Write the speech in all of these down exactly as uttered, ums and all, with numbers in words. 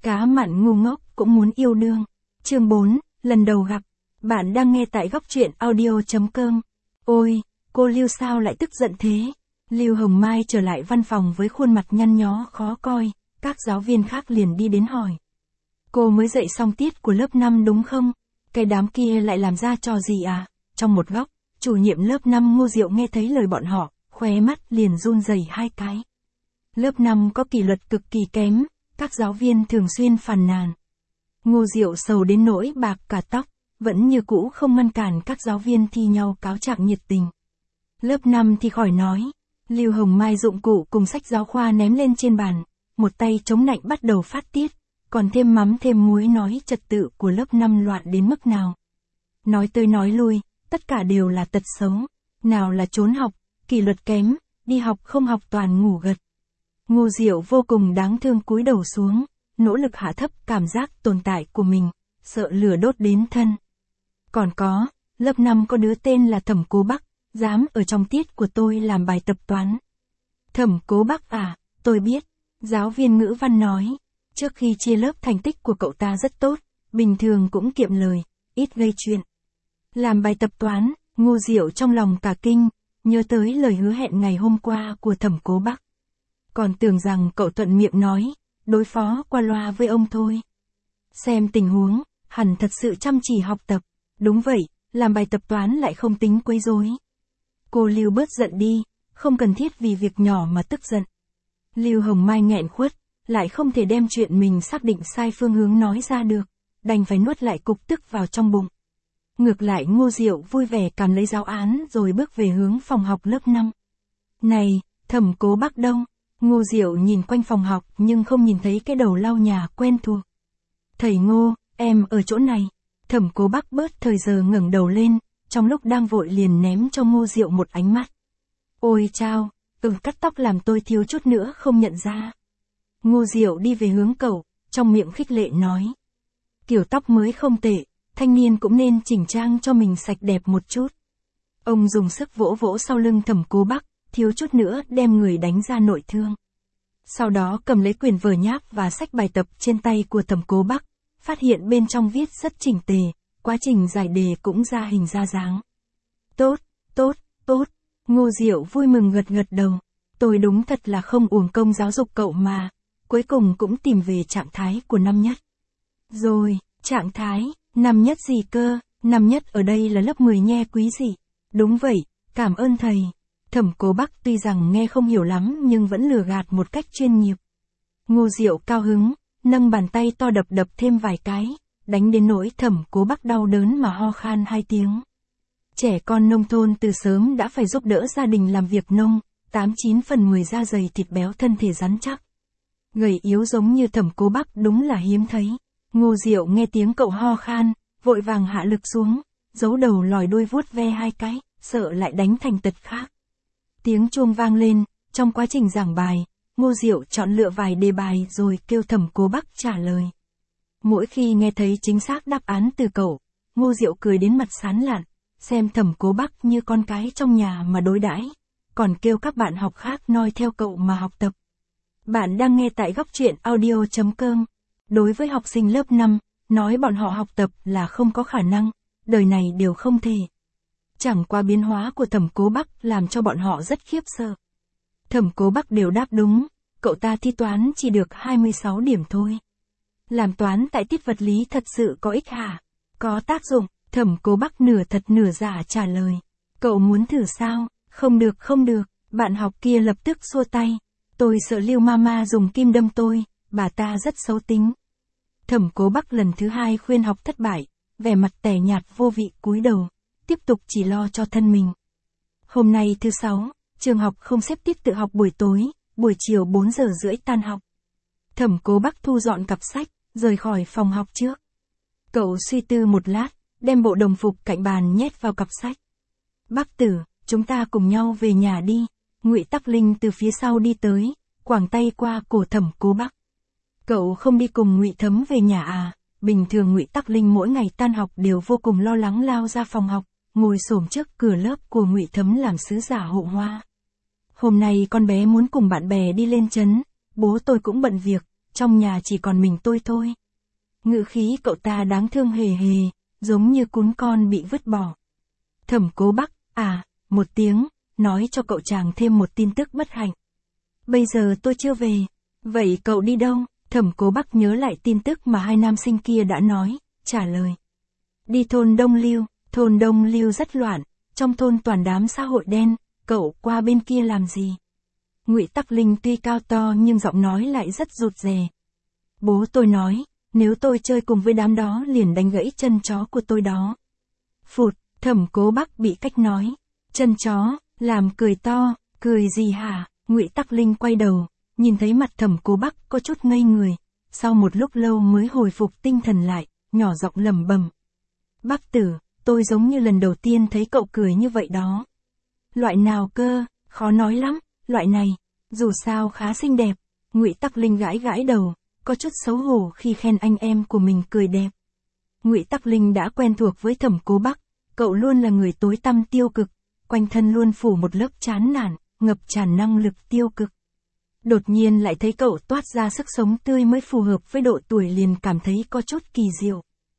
Cá mặn ngu ngốc cũng muốn yêu đương. Chương bốn, lần đầu gặp. Bạn đang nghe tại góc truyện audio chấm com. Ôi, cô Lưu sao lại tức giận thế? Lưu Hồng Mai trở lại văn phòng với khuôn mặt nhăn nhó khó coi, các giáo viên khác liền đi đến hỏi. Cô mới dạy xong tiết của lớp năm đúng không? Cái đám kia lại làm ra trò gì à? Trong một góc, chủ nhiệm lớp năm Ngô Diệu nghe thấy lời bọn họ, khóe mắt liền run rẩy hai cái. Lớp năm có kỷ luật cực kỳ kém, các giáo viên thường xuyên phàn nàn. Ngô Diệu sầu đến nỗi bạc cả tóc, vẫn như cũ không ngăn cản các giáo viên thi nhau cáo trạng nhiệt tình. Lớp năm thì khỏi nói, Lưu Hồng Mai dụng cụ cùng sách giáo khoa ném lên trên bàn, một tay chống nạnh bắt đầu phát tiết, còn thêm mắm thêm muối nói trật tự của lớp năm loạn đến mức nào. Nói tới nói lui, tất cả đều là tật xấu, nào là trốn học, kỷ luật kém, đi học không học toàn ngủ gật. Ngô Diệu vô cùng đáng thương cúi đầu xuống, nỗ lực hạ thấp cảm giác tồn tại của mình, sợ lửa đốt đến thân. Còn có, lớp năm có đứa tên là Thẩm Cố Bắc, dám ở trong tiết của tôi làm bài tập toán. Thẩm Cố Bắc à, tôi biết, giáo viên ngữ văn nói, trước khi chia lớp thành tích của cậu ta rất tốt, bình thường cũng kiệm lời, ít gây chuyện. Làm bài tập toán, Ngô Diệu trong lòng cả kinh, nhớ tới lời hứa hẹn ngày hôm qua của Thẩm Cố Bắc. Còn tưởng rằng cậu thuận miệng nói, đối phó qua loa với ông thôi. Xem tình huống, hẳn thật sự chăm chỉ học tập. Đúng vậy, làm bài tập toán lại không tính quấy rối. Cô Lưu bớt giận đi, không cần thiết vì việc nhỏ mà tức giận. Lưu Hồng Mai nghẹn khuất, lại không thể đem chuyện mình xác định sai phương hướng nói ra được, đành phải nuốt lại cục tức vào trong bụng. Ngược lại Ngô Diệu vui vẻ cầm lấy giáo án rồi bước về hướng phòng học lớp năm. Này, Thẩm Cố Bắc đâu? Ngô Diệu nhìn quanh phòng học nhưng không nhìn thấy cái đầu lau nhà quen thuộc. Thầy Ngô, em ở chỗ này. Thẩm Cố Bắc bớt thời giờ ngẩng đầu lên, trong lúc đang vội liền ném cho Ngô Diệu một ánh mắt. Ôi chao, ừ cắt tóc làm tôi thiếu chút nữa không nhận ra. Ngô Diệu đi về hướng cậu, trong miệng khích lệ nói. Kiểu tóc mới không tệ, thanh niên cũng nên chỉnh trang cho mình sạch đẹp một chút. Ông dùng sức vỗ vỗ sau lưng Thẩm Cố Bắc, thiếu chút nữa đem người đánh ra nội thương. Sau đó cầm lấy quyển vở nháp và sách bài tập trên tay của Thẩm Cố Bắc, phát hiện bên trong viết rất chỉnh tề, quá trình giải đề cũng ra hình ra dáng. Tốt, tốt, tốt, Ngô Diệu vui mừng gật gật đầu, tôi đúng thật là không uổng công giáo dục cậu mà, cuối cùng cũng tìm về trạng thái của năm nhất. Rồi, trạng thái, năm nhất gì cơ, năm nhất ở đây là lớp mười nhe quý gì. Đúng vậy, cảm ơn thầy. Thẩm Cố Bắc tuy rằng nghe không hiểu lắm nhưng vẫn lừa gạt một cách chuyên nghiệp. Ngô Diệu cao hứng, nâng bàn tay to đập đập thêm vài cái, đánh đến nỗi Thẩm Cố Bắc đau đớn mà ho khan hai tiếng. Trẻ con nông thôn từ sớm đã phải giúp đỡ gia đình làm việc nông, tám chín phần mười da dày thịt béo thân thể rắn chắc. Gầy yếu giống như Thẩm Cố Bắc đúng là hiếm thấy. Ngô Diệu nghe tiếng cậu ho khan, vội vàng hạ lực xuống, giấu đầu lòi đuôi vuốt ve hai cái, sợ lại đánh thành tật khác. Tiếng chuông vang lên, trong quá trình giảng bài, Ngô Diệu chọn lựa vài đề bài rồi kêu Thẩm Cố Bắc trả lời. Mỗi khi nghe thấy chính xác đáp án từ cậu, Ngô Diệu cười đến mặt sán lạn, xem Thẩm Cố Bắc như con cái trong nhà mà đối đãi, còn kêu các bạn học khác noi theo cậu mà học tập. Bạn đang nghe tại góc truyện audio chấm com. Đối với học sinh lớp năm, nói bọn họ học tập là không có khả năng, đời này đều không thể. Chẳng qua biến hóa của Thẩm Cố Bắc làm cho bọn họ rất khiếp sợ. Thẩm Cố Bắc đều đáp đúng, cậu ta thi toán chỉ được hai mươi sáu điểm thôi. Làm toán tại tiết vật lý thật sự có ích hả? Có tác dụng, Thẩm Cố Bắc nửa thật nửa giả trả lời. Cậu muốn thử sao? Không được không được, bạn học kia lập tức xua tay. Tôi sợ Lưu Mama dùng kim đâm tôi, bà ta rất xấu tính. Thẩm Cố Bắc lần thứ hai khuyên học thất bại, vẻ mặt tẻ nhạt vô vị cúi đầu, tiếp tục chỉ lo cho thân mình. Hôm nay thứ sáu, trường học không xếp tiết tự học buổi tối, buổi chiều bốn giờ rưỡi tan học. Thẩm Cố Bắc thu dọn cặp sách, rời khỏi phòng học trước. Cậu suy tư một lát, đem bộ đồng phục cạnh bàn nhét vào cặp sách. Bắc Tử, chúng ta cùng nhau về nhà đi. Ngụy Tắc Linh từ phía sau đi tới, quàng tay qua cổ Thẩm Cố Bắc. Cậu không đi cùng Ngụy Thấm về nhà à? Bình thường Ngụy Tắc Linh mỗi ngày tan học đều vô cùng lo lắng lao ra phòng học, ngồi xổm trước cửa lớp của Ngụy Thấm làm sứ giả hộ hoa. Hôm nay con bé muốn cùng bạn bè đi lên trấn, bố tôi cũng bận việc, trong nhà chỉ còn mình tôi thôi. Ngữ khí cậu ta đáng thương hề hề, giống như cún con bị vứt bỏ. Thẩm Cố Bắc, à, một tiếng, nói cho cậu chàng thêm một tin tức bất hạnh. Bây giờ tôi chưa về. Vậy cậu đi đâu? Thẩm Cố Bắc nhớ lại tin tức mà hai nam sinh kia đã nói, trả lời. Đi thôn Đông Lưu, thôn Đông Lưu rất loạn, trong thôn toàn đám xã hội đen, cậu qua bên kia làm gì? Ngụy Tắc Linh tuy cao to nhưng giọng nói lại rất rụt rè. Bố tôi nói, nếu tôi chơi cùng với đám đó liền đánh gãy chân chó của tôi đó. Phụt, Thẩm Cố Bắc bị cách nói. Chân chó, làm cười to, cười gì hả? Ngụy Tắc Linh quay đầu, nhìn thấy mặt Thẩm Cố Bắc có chút ngây người, sau một lúc lâu mới hồi phục tinh thần lại, nhỏ giọng lẩm bẩm. Bắc tử, tôi giống như lần đầu tiên thấy cậu cười như vậy đó. Loại nào cơ, khó nói lắm, loại này, dù sao khá xinh đẹp. Ngụy Tắc Linh gãi gãi đầu, có chút xấu hổ khi khen anh em của mình cười đẹp. Ngụy Tắc Linh đã quen thuộc với Thẩm Cố Bắc, cậu luôn là người tối tăm tiêu cực, quanh thân luôn phủ một lớp chán nản, ngập tràn năng lực tiêu cực. Đột nhiên lại thấy cậu toát ra sức sống tươi mới phù hợp với độ tuổi liền cảm thấy có chút kỳ diệu.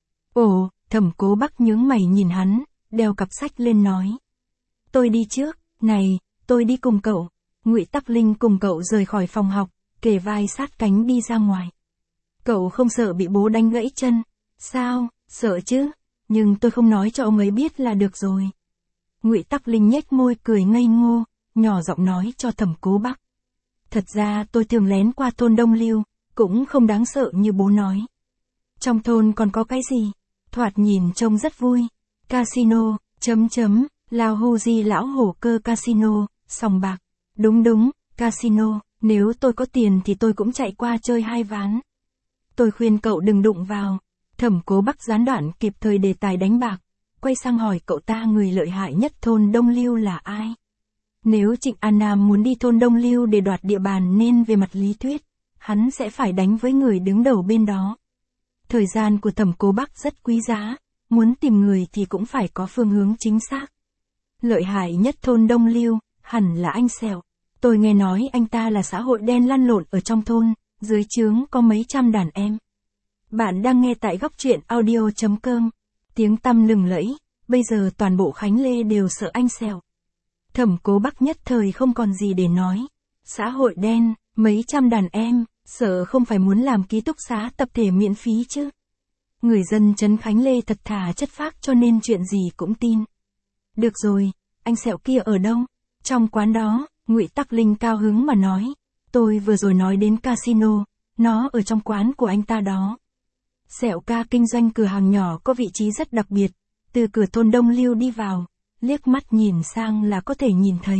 Ồ, Thẩm Cố Bắc nhướng mày nhìn hắn, đeo cặp sách lên nói. Tôi đi trước, này, tôi đi cùng cậu. Ngụy Tắc Linh cùng cậu rời khỏi phòng học, kề vai sát cánh đi ra ngoài. Cậu không sợ bị bố đánh gãy chân? Sao, sợ chứ, nhưng tôi không nói cho ông ấy biết là được rồi. Ngụy Tắc Linh nhếch môi cười ngây ngô, nhỏ giọng nói cho Thẩm Cố Bắc. Thật ra tôi thường lén qua thôn Đông Lưu, cũng không đáng sợ như bố nói. Trong thôn còn có cái gì? Thoạt nhìn trông rất vui. Casino, chấm chấm, Lao Hu Di lão hổ cơ casino, sòng bạc. Đúng đúng, casino, nếu tôi có tiền thì tôi cũng chạy qua chơi hai ván. Tôi khuyên cậu đừng đụng vào. Thẩm Cố Bắc gián đoạn kịp thời đề tài đánh bạc, quay sang hỏi cậu ta người lợi hại nhất thôn Đông Lưu là ai. Nếu Trịnh An Nam muốn đi thôn Đông Lưu để đoạt địa bàn nên về mặt lý thuyết, hắn sẽ phải đánh với người đứng đầu bên đó. Thời gian của Thẩm Cố Bắc rất quý giá, muốn tìm người thì cũng phải có phương hướng chính xác. Lợi hại nhất thôn Đông Lưu, hẳn là anh Sẹo. Tôi nghe nói anh ta là xã hội đen lăn lộn ở trong thôn, dưới trướng có mấy trăm đàn em. Bạn đang nghe tại góc truyện audio chấm com. Tiếng tăm lừng lẫy, bây giờ toàn bộ Khánh Lê đều sợ anh Sẹo. Thẩm Cố Bắc nhất thời không còn gì để nói. Xã hội đen, mấy trăm đàn em, sợ không phải muốn làm ký túc xá tập thể miễn phí chứ. Người dân trấn Khánh Lê thật thà chất phác cho nên chuyện gì cũng tin. Được rồi, anh Sẹo kia ở đâu? Trong quán đó, Ngụy Tắc Linh cao hứng mà nói. Tôi vừa rồi nói đến casino, nó ở trong quán của anh ta đó. Sẹo ca kinh doanh cửa hàng nhỏ có vị trí rất đặc biệt, từ cửa thôn Đông Lưu đi vào, liếc mắt nhìn sang là có thể nhìn thấy.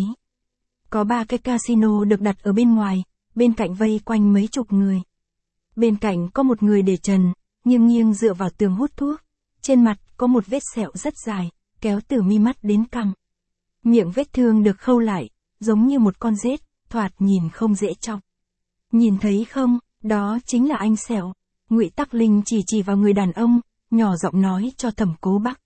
Có ba cái casino được đặt ở bên ngoài, bên cạnh vây quanh mấy chục người. Bên cạnh có một người để trần, nghiêng nghiêng dựa vào tường hút thuốc. Trên mặt có một vết sẹo rất dài, kéo từ mi mắt đến cằm. Miệng vết thương được khâu lại, giống như một con rết, thoạt nhìn không dễ chọc. Nhìn thấy không, đó chính là anh Sẹo. Ngụy Tắc Linh chỉ chỉ vào người đàn ông, nhỏ giọng nói cho Thẩm Cố Bắc.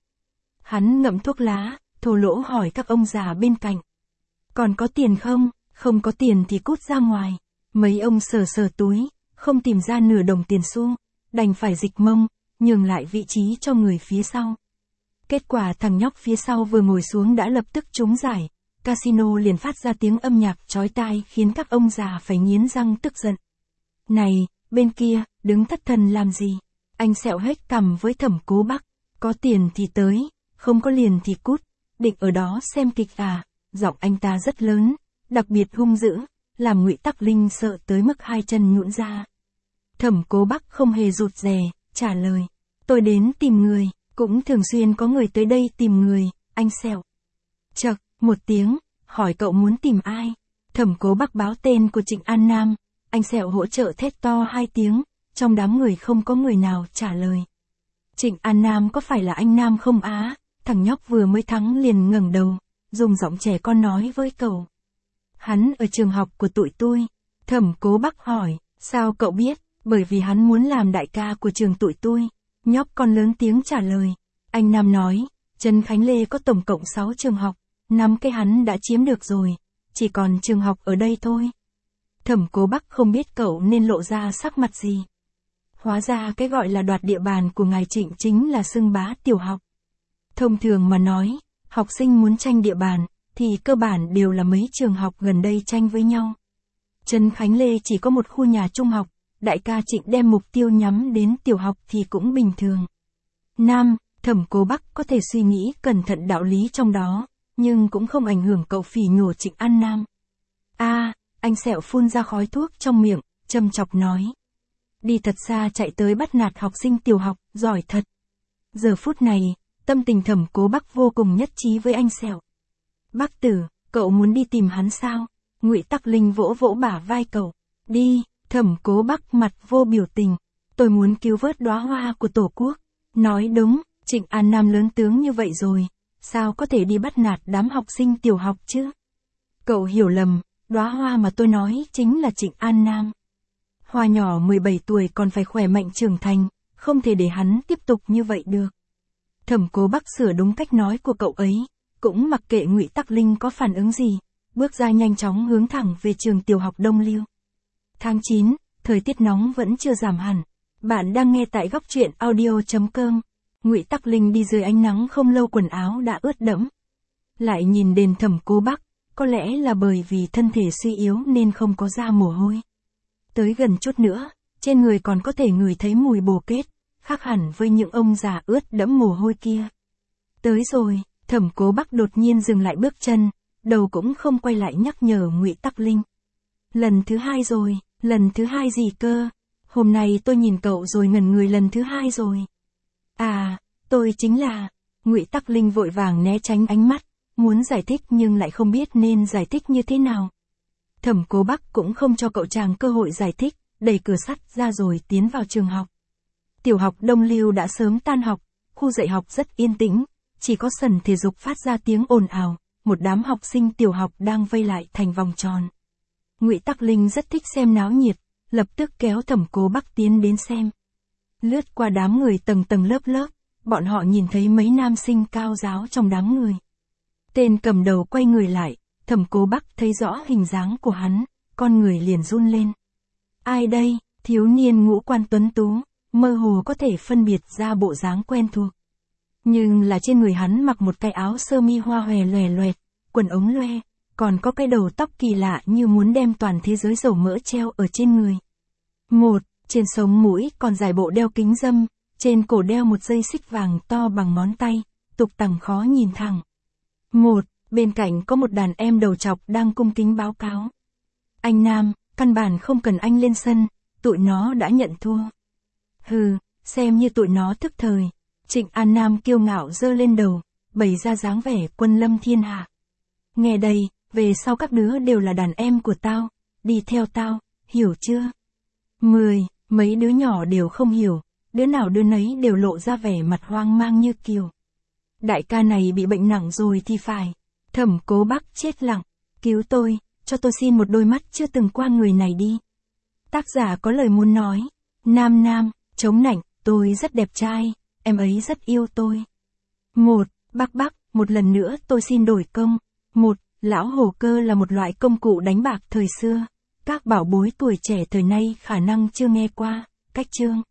Hắn ngậm thuốc lá, thô lỗ hỏi các ông già bên cạnh. Còn có tiền không? Không có tiền thì cút ra ngoài. Mấy ông sờ sờ túi, không tìm ra nửa đồng tiền xu, đành phải dịch mông, nhường lại vị trí cho người phía sau. Kết quả thằng nhóc phía sau vừa ngồi xuống đã lập tức trúng giải, casino liền phát ra tiếng âm nhạc chói tai khiến các ông già phải nghiến răng tức giận. Này, bên kia, đứng thất thần làm gì? Anh Sẹo hết cằm với Thẩm Cố Bắc. Có tiền thì tới, không có liền thì cút. Định ở đó xem kịch à? Giọng anh ta rất lớn, đặc biệt hung dữ, làm Ngụy Tắc Linh sợ tới mức hai chân nhũn ra. Thẩm Cố Bắc không hề rụt rè, trả lời. Tôi đến tìm người, cũng thường xuyên có người tới đây tìm người, anh Sẹo. Chậc, một tiếng, hỏi cậu muốn tìm ai? Thẩm Cố Bắc báo tên của Trịnh An Nam, anh Sẹo hỗ trợ thét to hai tiếng, trong đám người không có người nào trả lời. Trịnh An Nam có phải là anh Nam không á? Thằng nhóc vừa mới thắng liền ngẩng đầu, dùng giọng trẻ con nói với cậu. Hắn ở trường học của tụi tôi. Thẩm Cố Bắc hỏi, sao cậu biết? Bởi vì hắn muốn làm đại ca của trường tụi tôi. Nhóc con lớn tiếng trả lời. Anh Nam nói, trấn Khánh Lê có tổng cộng sáu trường học, năm cái hắn đã chiếm được rồi, chỉ còn trường học ở đây thôi. Thẩm Cố Bắc không biết cậu nên lộ ra sắc mặt gì. Hóa ra cái gọi là đoạt địa bàn của ngài Trịnh chính là xưng bá tiểu học. Thông thường mà nói, học sinh muốn tranh địa bàn, thì cơ bản đều là mấy trường học gần đây tranh với nhau. Trấn Khánh Lê chỉ có một khu nhà trung học, đại ca Trịnh đem mục tiêu nhắm đến tiểu học thì cũng bình thường. Nam, Thẩm Cố Bắc có thể suy nghĩ cẩn thận đạo lý trong đó, nhưng cũng không ảnh hưởng cậu phỉ nhổ Trịnh An Nam. A, à, anh Sẹo phun ra khói thuốc trong miệng, châm chọc nói. Đi thật xa chạy tới bắt nạt học sinh tiểu học, giỏi thật. Giờ phút này, tâm tình Thẩm Cố Bắc vô cùng nhất trí với anh Sẹo. Bác Tử, cậu muốn đi tìm hắn sao? Ngụy Tắc Linh vỗ vỗ bả vai cậu. Đi, Thẩm Cố Bắc mặt vô biểu tình. Tôi muốn cứu vớt đóa hoa của Tổ quốc. Nói đúng, Trịnh An Nam lớn tướng như vậy rồi, sao có thể đi bắt nạt đám học sinh tiểu học chứ? Cậu hiểu lầm, đóa hoa mà tôi nói chính là Trịnh An Nam. Hoa nhỏ mười bảy tuổi còn phải khỏe mạnh trưởng thành, không thể để hắn tiếp tục như vậy được. Thẩm Cố Bắc sửa đúng cách nói của cậu ấy, cũng mặc kệ Ngụy Tắc Linh có phản ứng gì, bước ra nhanh chóng hướng thẳng về trường tiểu học Đông Lưu. Tháng chín, thời tiết nóng vẫn chưa giảm hẳn. Bạn đang nghe tại góc truyện audio chấm com. Ngụy Tắc Linh đi dưới ánh nắng không lâu quần áo đã ướt đẫm. Lại nhìn đền Thẩm Cố Bắc, có lẽ là bởi vì thân thể suy yếu nên không có ra mồ hôi. Tới gần chút nữa, trên người còn có thể ngửi thấy mùi bồ kết, khác hẳn với những ông già ướt đẫm mồ hôi kia. Tới rồi, Thẩm Cố Bắc đột nhiên dừng lại bước chân, đầu cũng không quay lại nhắc nhở Ngụy Tắc Linh. Lần thứ hai rồi, lần thứ hai gì cơ? Hôm nay tôi nhìn cậu rồi ngẩn người lần thứ hai rồi. À, tôi chính là... Ngụy Tắc Linh vội vàng né tránh ánh mắt, muốn giải thích nhưng lại không biết nên giải thích như thế nào. Thẩm Cố Bắc cũng không cho cậu chàng cơ hội giải thích, đẩy cửa sắt ra rồi tiến vào trường học. Tiểu học Đông Lưu đã sớm tan học, khu dạy học rất yên tĩnh, chỉ có sân thể dục phát ra tiếng ồn ào, một đám học sinh tiểu học đang vây lại thành vòng tròn. Ngụy Tắc Linh rất thích xem náo nhiệt, lập tức kéo Thẩm Cố Bắc tiến đến xem. Lướt qua đám người tầng tầng lớp lớp, bọn họ nhìn thấy mấy nam sinh cao ráo trong đám người. Tên cầm đầu quay người lại, Thẩm Cố Bắc thấy rõ hình dáng của hắn, con người liền run lên. Ai đây? Thiếu niên ngũ quan tuấn tú, mơ hồ có thể phân biệt ra bộ dáng quen thuộc. Nhưng là trên người hắn mặc một cái áo sơ mi hoa hòe loè loẹt, quần ống loe, còn có cái đầu tóc kỳ lạ như muốn đem toàn thế giới dầu mỡ treo ở trên người. Một, trên sống mũi còn dài bộ đeo kính râm, trên cổ đeo một dây xích vàng to bằng ngón tay, tục tằng khó nhìn thẳng. Một, bên cạnh có một đàn em đầu trọc đang cung kính báo cáo. Anh Nam, căn bản không cần anh lên sân, tụi nó đã nhận thua. Hừ, xem như tụi nó thức thời. Trịnh An Nam kiêu ngạo giơ lên đầu, bày ra dáng vẻ quân lâm thiên hạ. Nghe đây, về sau các đứa đều là đàn em của tao, đi theo tao, hiểu chưa? Mười, mấy đứa nhỏ đều không hiểu, đứa nào đứa nấy đều lộ ra vẻ mặt hoang mang như kiều. Đại ca này bị bệnh nặng rồi thì phải. Thẩm Cố Bắc chết lặng, cứu tôi, cho tôi xin một đôi mắt chưa từng qua người này đi. Tác giả có lời muốn nói. Nam Nam, chống nạnh, tôi rất đẹp trai, em ấy rất yêu tôi. Một, Bắc Bắc, một lần nữa tôi xin đổi công. Một, lão hồ cơ là một loại công cụ đánh bạc thời xưa. Các bảo bối tuổi trẻ thời nay khả năng chưa nghe qua. Cách chương.